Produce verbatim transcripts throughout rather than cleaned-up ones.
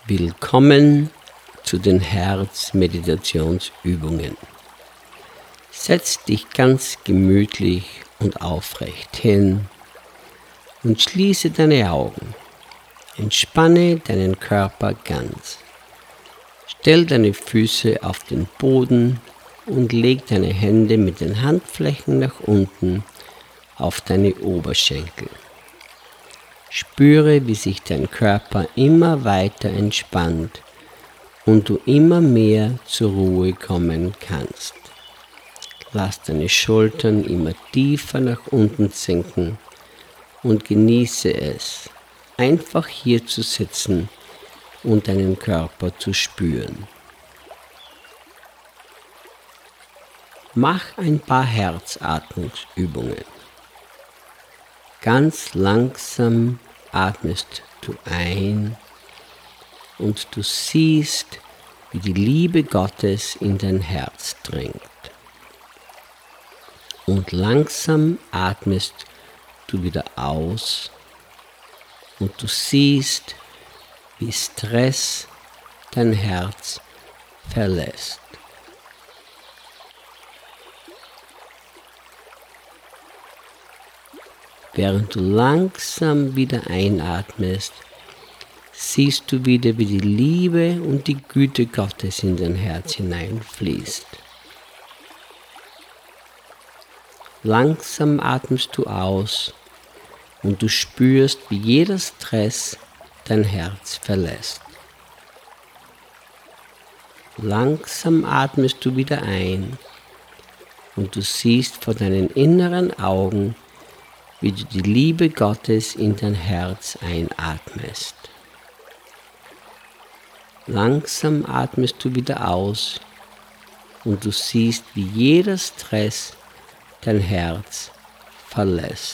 Willkommen zu den Herzmeditationsübungen. Setz dich ganz gemütlich und aufrecht hin und schließe deine Augen. Entspanne deinen Körper ganz. Stell deine Füße auf den Boden und leg deine Hände mit den Handflächen nach unten auf deine Oberschenkel. Spüre, wie sich dein Körper immer weiter entspannt und du immer mehr zur Ruhe kommen kannst. Lass deine Schultern immer tiefer nach unten sinken und genieße es, einfach hier zu sitzen und deinen Körper zu spüren. Mach ein paar Herzatmungsübungen. Ganz langsam atmest du ein und du siehst, wie die Liebe Gottes in dein Herz dringt. Und langsam atmest du wieder aus und du siehst, wie Stress dein Herz verlässt. Während du langsam wieder einatmest, siehst du wieder, wie die Liebe und die Güte Gottes in dein Herz hineinfließt. Langsam atmest du aus und du spürst, wie jeder Stress dein Herz verlässt. Langsam atmest du wieder ein und du siehst vor deinen inneren Augen, wie du die Liebe Gottes in dein Herz einatmest. Langsam atmest du wieder aus und du siehst, wie jeder Stress dein Herz verlässt.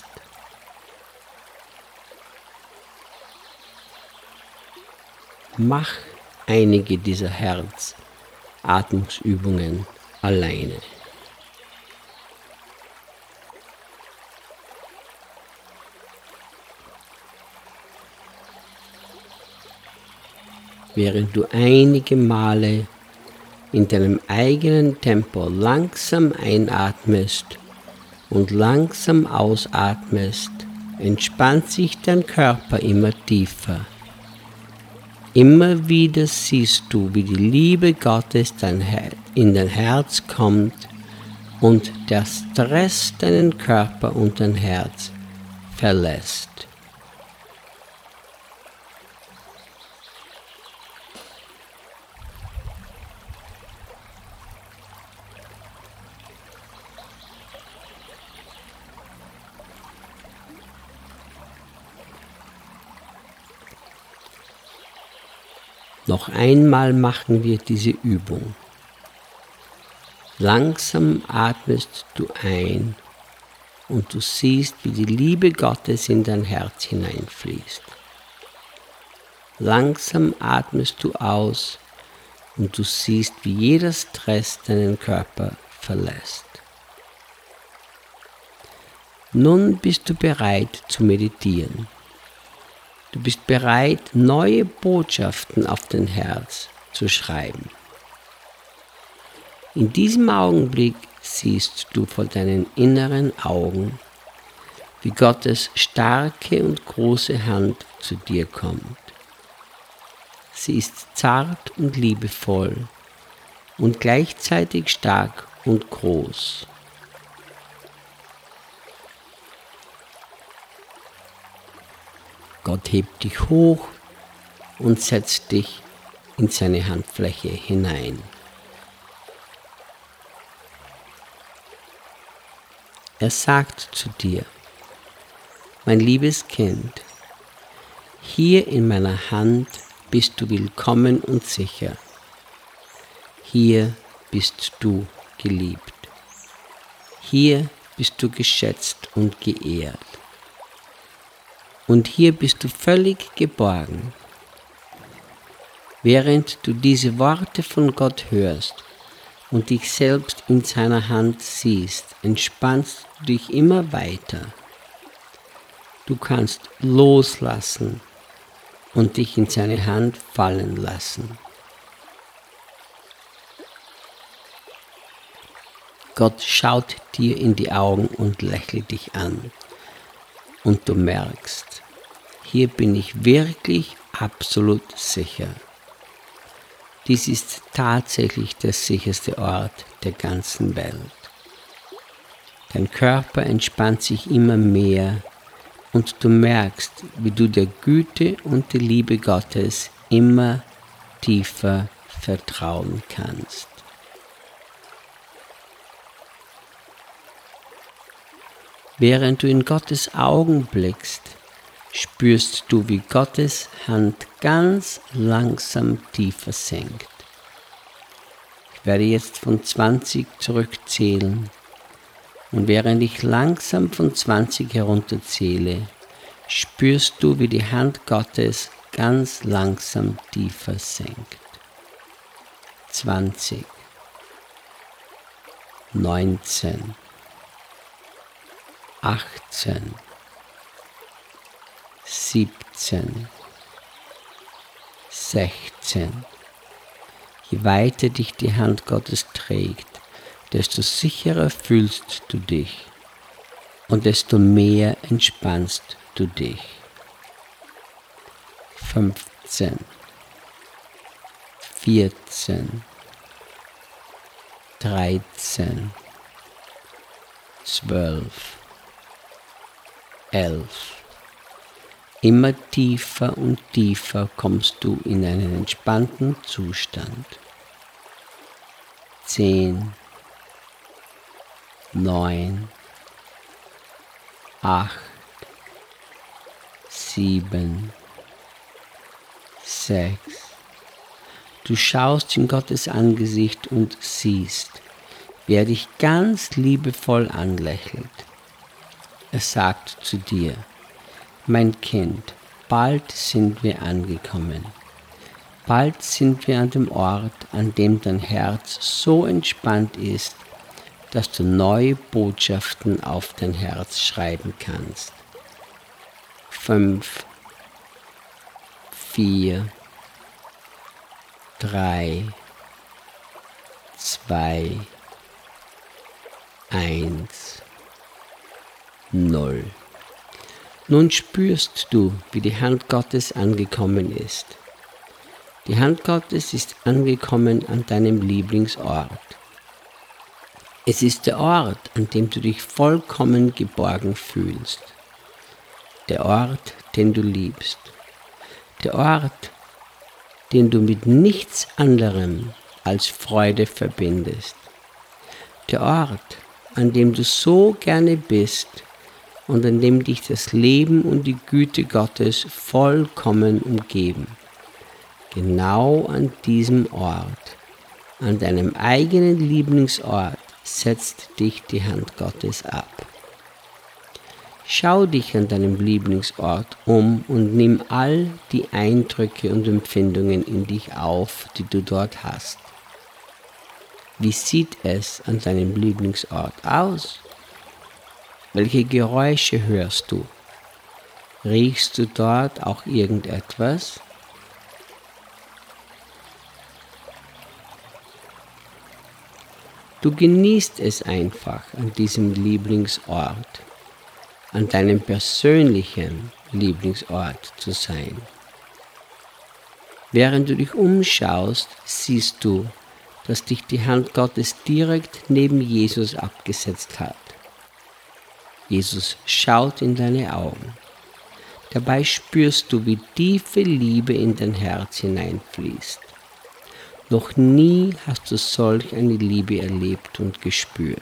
Mach einige dieser Herzatmungsübungen alleine. Während du einige Male in deinem eigenen Tempo langsam einatmest und langsam ausatmest, entspannt sich dein Körper immer tiefer. Immer wieder siehst du, wie die Liebe Gottes in dein Herz kommt und der Stress deinen Körper und dein Herz verlässt. Noch einmal machen wir diese Übung. Langsam atmest du ein und du siehst, wie die Liebe Gottes in dein Herz hineinfließt. Langsam atmest du aus und du siehst, wie jeder Stress deinen Körper verlässt. Nun bist du bereit zu meditieren. Du bist bereit, neue Botschaften auf dein Herz zu schreiben. In diesem Augenblick siehst du vor deinen inneren Augen, wie Gottes starke und große Hand zu dir kommt. Sie ist zart und liebevoll und gleichzeitig stark und groß. Gott hebt dich hoch und setzt dich in seine Handfläche hinein. Er sagt zu dir: Mein liebes Kind, hier in meiner Hand bist du willkommen und sicher. Hier bist du geliebt. Hier bist du geschätzt und geehrt. Und hier bist du völlig geborgen. Während du diese Worte von Gott hörst und dich selbst in seiner Hand siehst, entspannst du dich immer weiter. Du kannst loslassen und dich in seine Hand fallen lassen. Gott schaut dir in die Augen und lächelt dich an. Und du merkst, hier bin ich wirklich absolut sicher. Dies ist tatsächlich der sicherste Ort der ganzen Welt. Dein Körper entspannt sich immer mehr und du merkst, wie du der Güte und der Liebe Gottes immer tiefer vertrauen kannst. Während du in Gottes Augen blickst, spürst du, wie Gottes Hand ganz langsam tiefer senkt. Ich werde jetzt von zwanzig zurückzählen und während ich langsam von zwanzig herunterzähle, spürst du, wie die Hand Gottes ganz langsam tiefer senkt. zwanzig, neunzehn, achtzehn, siebzehn, sechzehn. Je weiter dich die Hand Gottes trägt, desto sicherer fühlst du dich und desto mehr entspannst du dich. fünfzehn, vierzehn, dreizehn, zwölf, elf. Immer tiefer und tiefer kommst du in einen entspannten Zustand. Zehn, neun, acht, sieben, sechs. Du schaust in Gottes Angesicht und siehst, wie er dich ganz liebevoll anlächelt. Er sagt zu dir: Mein Kind, bald sind wir angekommen. Bald sind wir an dem Ort, an dem dein Herz so entspannt ist, dass du neue Botschaften auf dein Herz schreiben kannst. Fünf, vier, drei, zwei, eins, null. Nun spürst du, wie die Hand Gottes angekommen ist. Die Hand Gottes ist angekommen an deinem Lieblingsort. Es ist der Ort, an dem du dich vollkommen geborgen fühlst. Der Ort, den du liebst. Der Ort, den du mit nichts anderem als Freude verbindest. Der Ort, an dem du so gerne bist und an dem dich das Leben und die Güte Gottes vollkommen umgeben. Genau an diesem Ort, an deinem eigenen Lieblingsort, setzt dich die Hand Gottes ab. Schau dich an deinem Lieblingsort um und nimm all die Eindrücke und Empfindungen in dich auf, die du dort hast. Wie sieht es an deinem Lieblingsort aus? Welche Geräusche hörst du? Riechst du dort auch irgendetwas? Du genießt es einfach, an diesem Lieblingsort, an deinem persönlichen Lieblingsort zu sein. Während du dich umschaust, siehst du, dass dich die Hand Gottes direkt neben Jesus abgesetzt hat. Jesus schaut in deine Augen. Dabei spürst du, wie tiefe Liebe in dein Herz hineinfließt. Noch nie hast du solch eine Liebe erlebt und gespürt.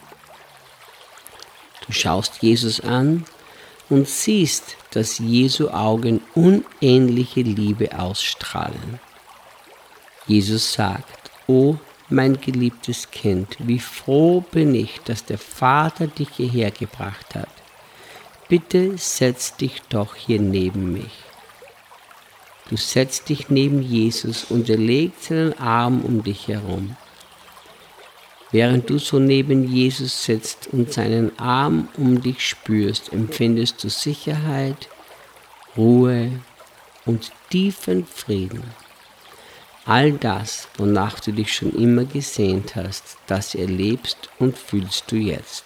Du schaust Jesus an und siehst, dass Jesu Augen unähnliche Liebe ausstrahlen. Jesus sagt: O mein geliebtes Kind, wie froh bin ich, dass der Vater dich hierher gebracht hat. Bitte setz dich doch hier neben mich. Du setzt dich neben Jesus und er legt seinen Arm um dich herum. Während du so neben Jesus sitzt und seinen Arm um dich spürst, empfindest du Sicherheit, Ruhe und tiefen Frieden. All das, wonach du dich schon immer gesehnt hast, das erlebst und fühlst du jetzt.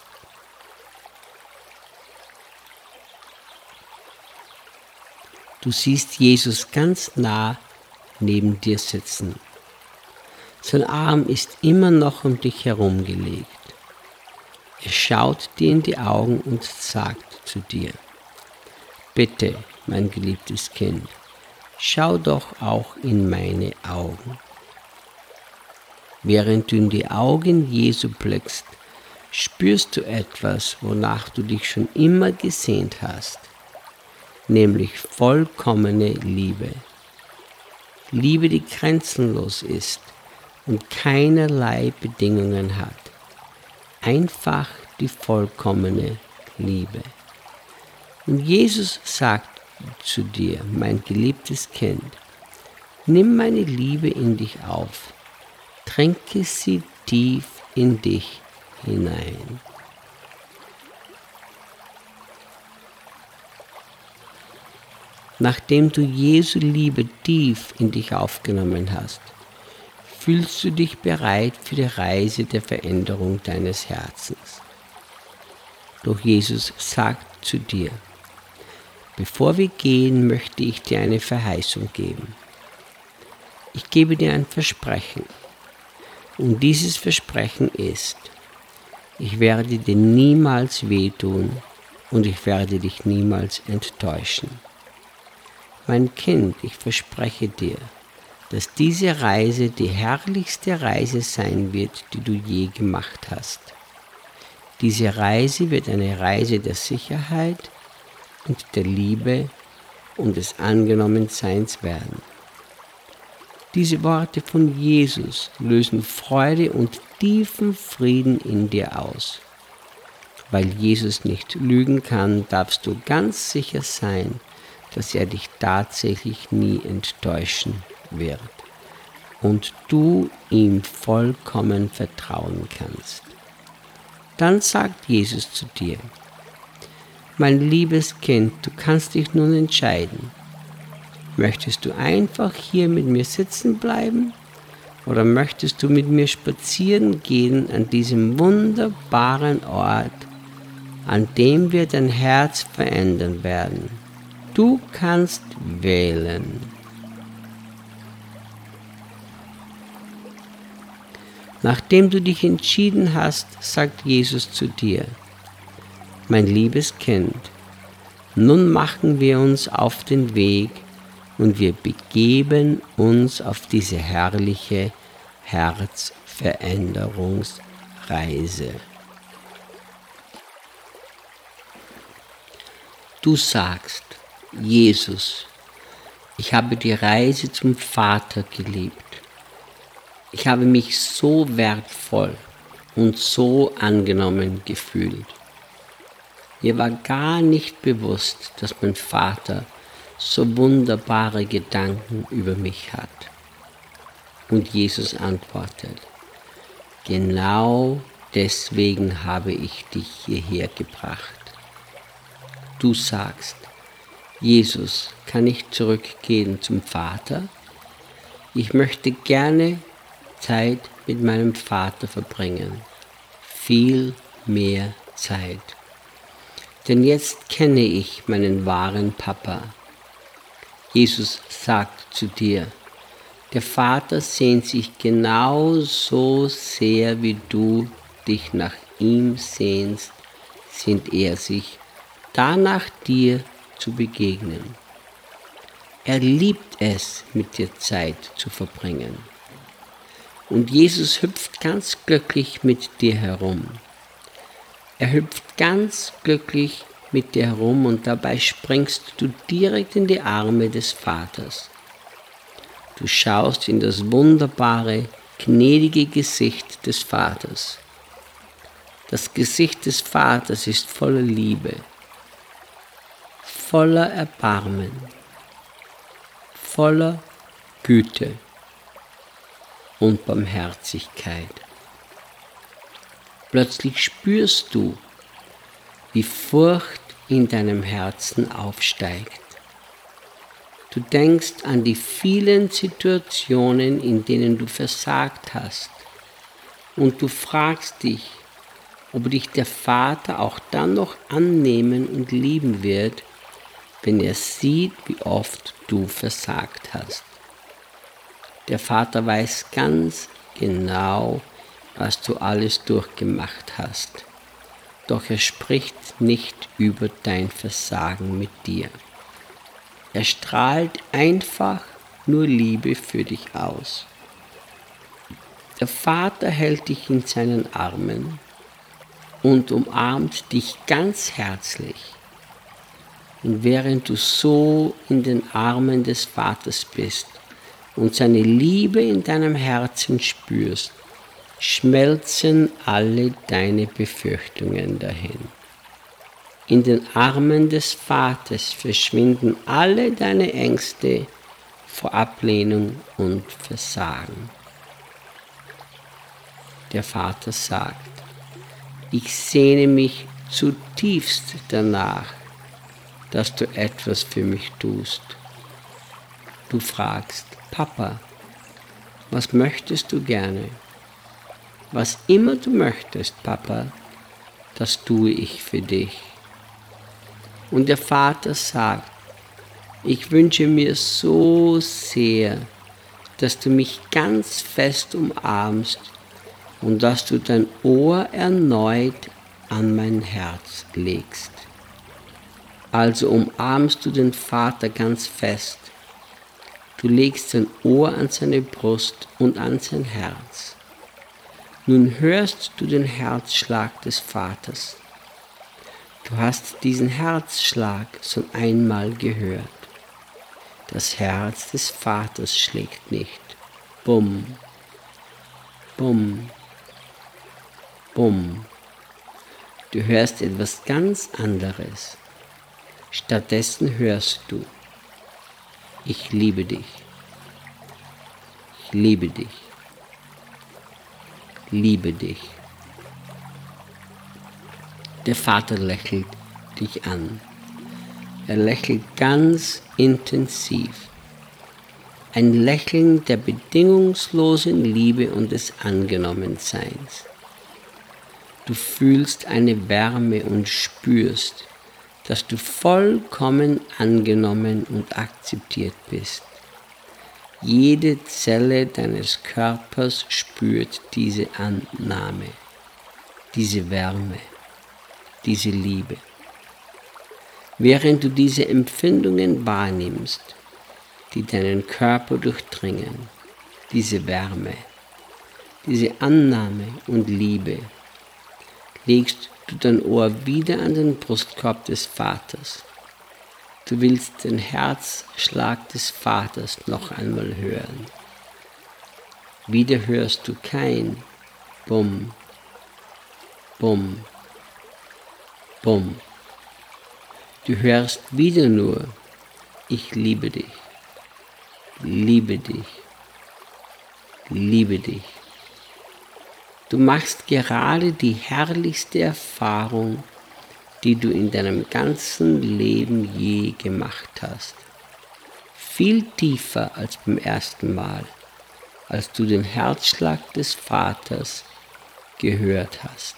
Du siehst Jesus ganz nah neben dir sitzen. Sein Arm ist immer noch um dich herum gelegt. Er schaut dir in die Augen und sagt zu dir: Bitte, mein geliebtes Kind, schau doch auch in meine Augen. Während du in die Augen Jesu blickst, spürst du etwas, wonach du dich schon immer gesehnt hast, nämlich vollkommene Liebe. Liebe, die grenzenlos ist und keinerlei Bedingungen hat. Einfach die vollkommene Liebe. Und Jesus sagt zu dir, mein geliebtes Kind, nimm meine Liebe in dich auf, tränke sie tief in dich hinein. Nachdem du Jesu Liebe tief in dich aufgenommen hast, fühlst du dich bereit für die Reise der Veränderung deines Herzens. Doch Jesus sagt zu dir: Bevor wir gehen, möchte ich dir eine Verheißung geben. Ich gebe dir ein Versprechen. Und dieses Versprechen ist: Ich werde dir niemals wehtun und ich werde dich niemals enttäuschen. Mein Kind, ich verspreche dir, dass diese Reise die herrlichste Reise sein wird, die du je gemacht hast. Diese Reise wird eine Reise der Sicherheit und der Liebe und des Angenommenseins werden. Diese Worte von Jesus lösen Freude und tiefen Frieden in dir aus. Weil Jesus nicht lügen kann, darfst du ganz sicher sein, dass er dich tatsächlich nie enttäuschen wird und du ihm vollkommen vertrauen kannst. Dann sagt Jesus zu dir: Mein liebes Kind, du kannst dich nun entscheiden. Möchtest du einfach hier mit mir sitzen bleiben oder möchtest du mit mir spazieren gehen an diesem wunderbaren Ort, an dem wir dein Herz verändern werden? Du kannst wählen. Nachdem du dich entschieden hast, sagt Jesus zu dir: Mein liebes Kind, nun machen wir uns auf den Weg und wir begeben uns auf diese herrliche Herzveränderungsreise. Du sagst: Jesus, ich habe die Reise zum Vater geliebt. Ich habe mich so wertvoll und so angenommen gefühlt. Mir war gar nicht bewusst, dass mein Vater so wunderbare Gedanken über mich hat. Und Jesus antwortet: Genau deswegen habe ich dich hierher gebracht. Du sagst: Jesus, kann ich zurückgehen zum Vater? Ich möchte gerne Zeit mit meinem Vater verbringen. Viel mehr Zeit. Denn jetzt kenne ich meinen wahren Papa. Jesus sagt zu dir: Der Vater sehnt sich genauso sehr, wie du dich nach ihm sehnst, sehnt er sich danach, dir zu begegnen. Er liebt es, mit dir Zeit zu verbringen. Und Jesus hüpft ganz glücklich mit dir herum. Er hüpft ganz glücklich mit dir herum und dabei springst du direkt in die Arme des Vaters. Du schaust in das wunderbare, gnädige Gesicht des Vaters. Das Gesicht des Vaters ist voller Liebe, voller Erbarmen, voller Güte und Barmherzigkeit. Plötzlich spürst du, wie Furcht in deinem Herzen aufsteigt. Du denkst an die vielen Situationen, in denen du versagt hast. Und du fragst dich, ob dich der Vater auch dann noch annehmen und lieben wird, wenn er sieht, wie oft du versagt hast. Der Vater weiß ganz genau, was du alles durchgemacht hast. Doch er spricht nicht über dein Versagen mit dir. Er strahlt einfach nur Liebe für dich aus. Der Vater hält dich in seinen Armen und umarmt dich ganz herzlich. Und während du so in den Armen des Vaters bist und seine Liebe in deinem Herzen spürst, schmelzen alle deine Befürchtungen dahin. In den Armen des Vaters verschwinden alle deine Ängste vor Ablehnung und Versagen. Der Vater sagt, ich sehne mich zutiefst danach, dass du etwas für mich tust. Du fragst, Papa, was möchtest du gerne? Was immer du möchtest, Papa, das tue ich für dich. Und der Vater sagt, ich wünsche mir so sehr, dass du mich ganz fest umarmst und dass du dein Ohr erneut an mein Herz legst. Also umarmst du den Vater ganz fest. Du legst dein Ohr an seine Brust und an sein Herz. Nun hörst du den Herzschlag des Vaters. Du hast diesen Herzschlag schon einmal gehört. Das Herz des Vaters schlägt nicht. Bum, bum, bum. Du hörst etwas ganz anderes. Stattdessen hörst du, ich liebe dich, ich liebe dich, liebe dich. Der Vater lächelt dich an. Er lächelt ganz intensiv. Ein Lächeln der bedingungslosen Liebe und des Angenommenseins. Du fühlst eine Wärme und spürst, dass du vollkommen angenommen und akzeptiert bist. Jede Zelle deines Körpers spürt diese Annahme, diese Wärme, diese Liebe. Während du diese Empfindungen wahrnimmst, die deinen Körper durchdringen, diese Wärme, diese Annahme und Liebe, legst du dein Ohr wieder an den Brustkorb des Vaters. Du willst den Herzschlag des Vaters noch einmal hören. Wieder hörst du kein Bum, Bum, Bum. Du hörst wieder nur, ich liebe dich, liebe dich, liebe dich. Du machst gerade die herrlichste Erfahrung, die du in deinem ganzen Leben je gemacht hast. Viel tiefer als beim ersten Mal, als du den Herzschlag des Vaters gehört hast.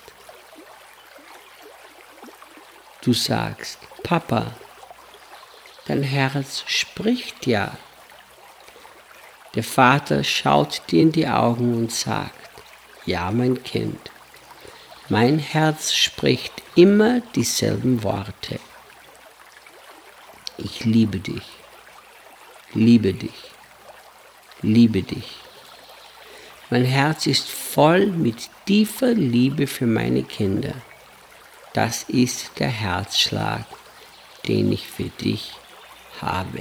Du sagst, Papa, dein Herz spricht ja. Der Vater schaut dir in die Augen und sagt, ja, mein Kind, mein Herz spricht immer dieselben Worte. Ich liebe dich, liebe dich, liebe dich. Mein Herz ist voll mit tiefer Liebe für meine Kinder. Das ist der Herzschlag, den ich für dich habe.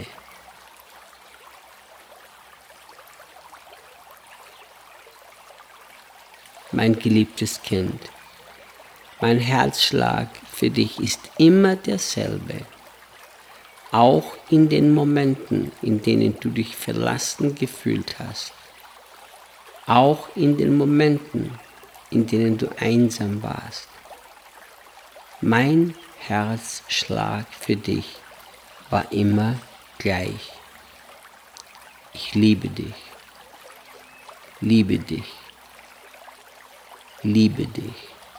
Mein geliebtes Kind, mein Herzschlag für dich ist immer derselbe. Auch in den Momenten, in denen du dich verlassen gefühlt hast. Auch in den Momenten, in denen du einsam warst. Mein Herzschlag für dich war immer gleich. Ich liebe dich, liebe dich, liebe dich.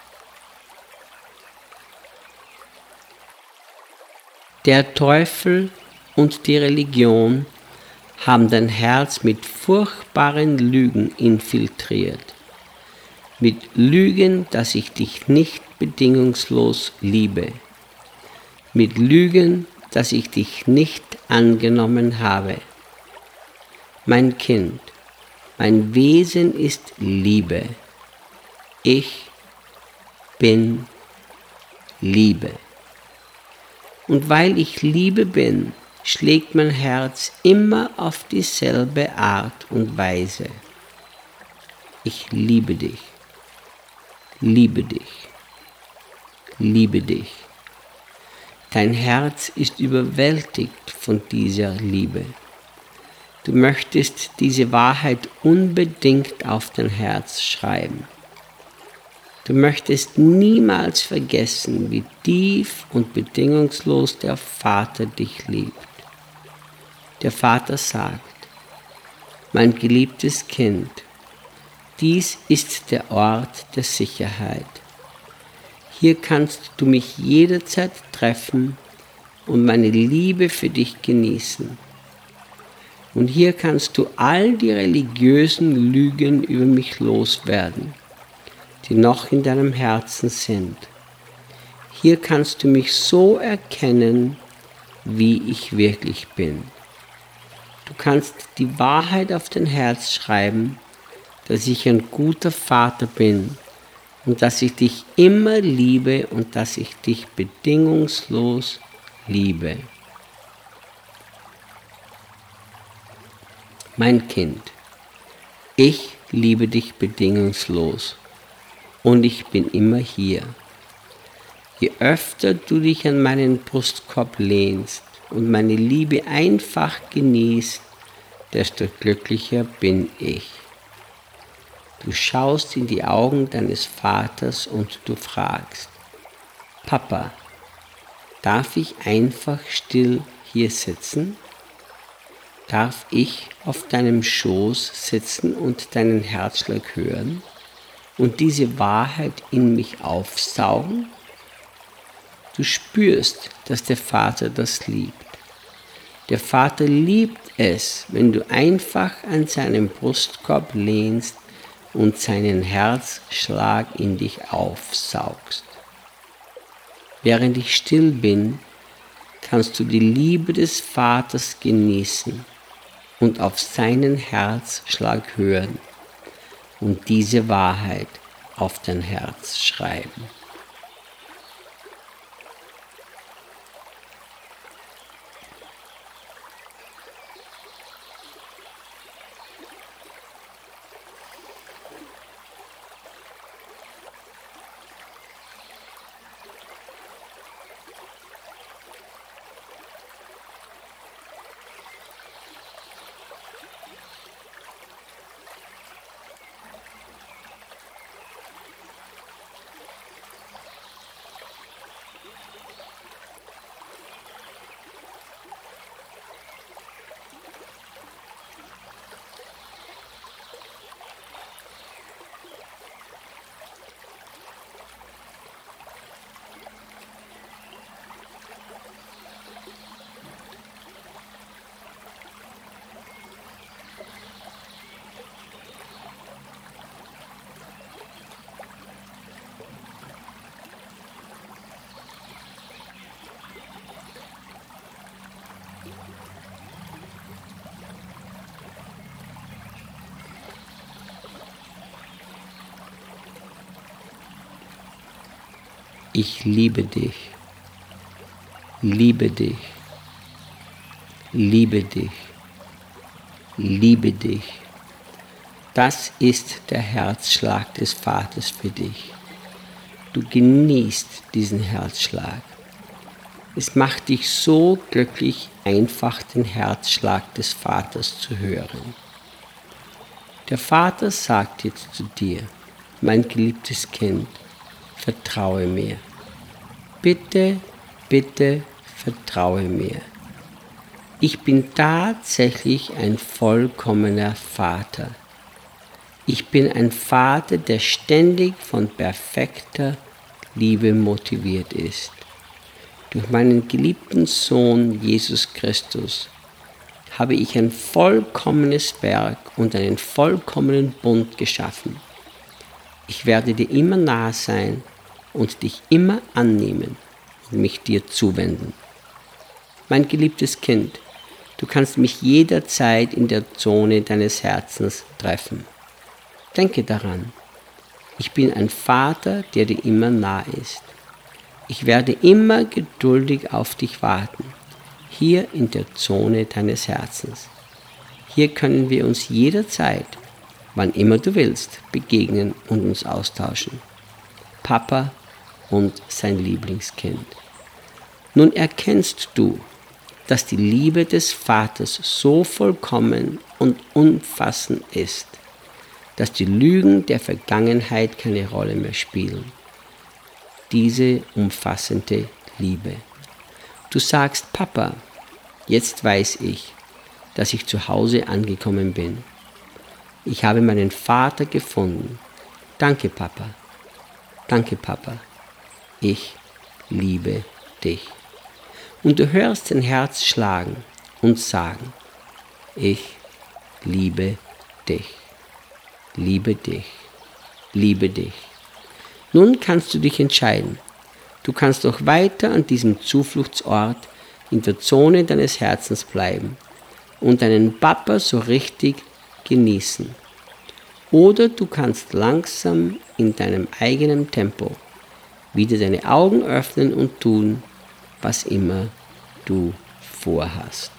Der Teufel und die Religion haben dein Herz mit furchtbaren Lügen infiltriert. Mit Lügen, dass ich dich nicht bedingungslos liebe. Mit Lügen, dass ich dich nicht angenommen habe. Mein Kind, mein Wesen ist Liebe. Ich bin Liebe. Und weil ich Liebe bin, schlägt mein Herz immer auf dieselbe Art und Weise. Ich liebe dich, liebe dich, liebe dich. Dein Herz ist überwältigt von dieser Liebe. Du möchtest diese Wahrheit unbedingt auf dein Herz schreiben. Du möchtest niemals vergessen, wie tief und bedingungslos der Vater dich liebt. Der Vater sagt, mein geliebtes Kind, dies ist der Ort der Sicherheit. Hier kannst du mich jederzeit treffen und meine Liebe für dich genießen. Und hier kannst du all die religiösen Lügen über mich loswerden, die noch in deinem Herzen sind. Hier kannst du mich so erkennen, wie ich wirklich bin. Du kannst die Wahrheit auf dein Herz schreiben, dass ich ein guter Vater bin und dass ich dich immer liebe und dass ich dich bedingungslos liebe. Mein Kind, ich liebe dich bedingungslos. Und ich bin immer hier. Je öfter du dich an meinen Brustkorb lehnst und meine Liebe einfach genießt, desto glücklicher bin ich. Du schaust in die Augen deines Vaters und du fragst, Papa, darf ich einfach still hier sitzen? Darf ich auf deinem Schoß sitzen und deinen Herzschlag hören? Und diese Wahrheit in mich aufsaugen? Du spürst, dass der Vater das liebt. Der Vater liebt es, wenn du einfach an seinem Brustkorb lehnst und seinen Herzschlag in dich aufsaugst. Während ich still bin, kannst du die Liebe des Vaters genießen und auf seinen Herzschlag hören und diese Wahrheit auf dein Herz schreiben. Ich liebe dich, liebe dich, liebe dich, liebe dich. Das ist der Herzschlag des Vaters für dich. Du genießt diesen Herzschlag. Es macht dich so glücklich, einfach den Herzschlag des Vaters zu hören. Der Vater sagt jetzt zu dir, mein geliebtes Kind, vertraue mir. Bitte, bitte vertraue mir. Ich bin tatsächlich ein vollkommener Vater. Ich bin ein Vater, der ständig von perfekter Liebe motiviert ist. Durch meinen geliebten Sohn Jesus Christus habe ich ein vollkommenes Werk und einen vollkommenen Bund geschaffen. Ich werde dir immer nahe sein und dich immer annehmen und mich dir zuwenden. Mein geliebtes Kind, du kannst mich jederzeit in der Zone deines Herzens treffen. Denke daran, ich bin ein Vater, der dir immer nah ist. Ich werde immer geduldig auf dich warten, hier in der Zone deines Herzens. Hier können wir uns jederzeit, wann immer du willst, begegnen und uns austauschen. Papa und sein Lieblingskind. Nun erkennst du, dass die Liebe des Vaters so vollkommen und umfassend ist, dass die Lügen der Vergangenheit keine Rolle mehr spielen. Diese umfassende Liebe. Du sagst, Papa, jetzt weiß ich, dass ich zu Hause angekommen bin. Ich habe meinen Vater gefunden. Danke, Papa. Danke, Papa. Ich liebe dich. Und du hörst dein Herz schlagen und sagen, ich liebe dich. Liebe dich. Liebe dich. Nun kannst du dich entscheiden. Du kannst auch weiter an diesem Zufluchtsort in der Zone deines Herzens bleiben und deinen Papa so richtig genießen. Oder du kannst langsam in deinem eigenen Tempo wieder deine Augen öffnen und tun, was immer du vorhast.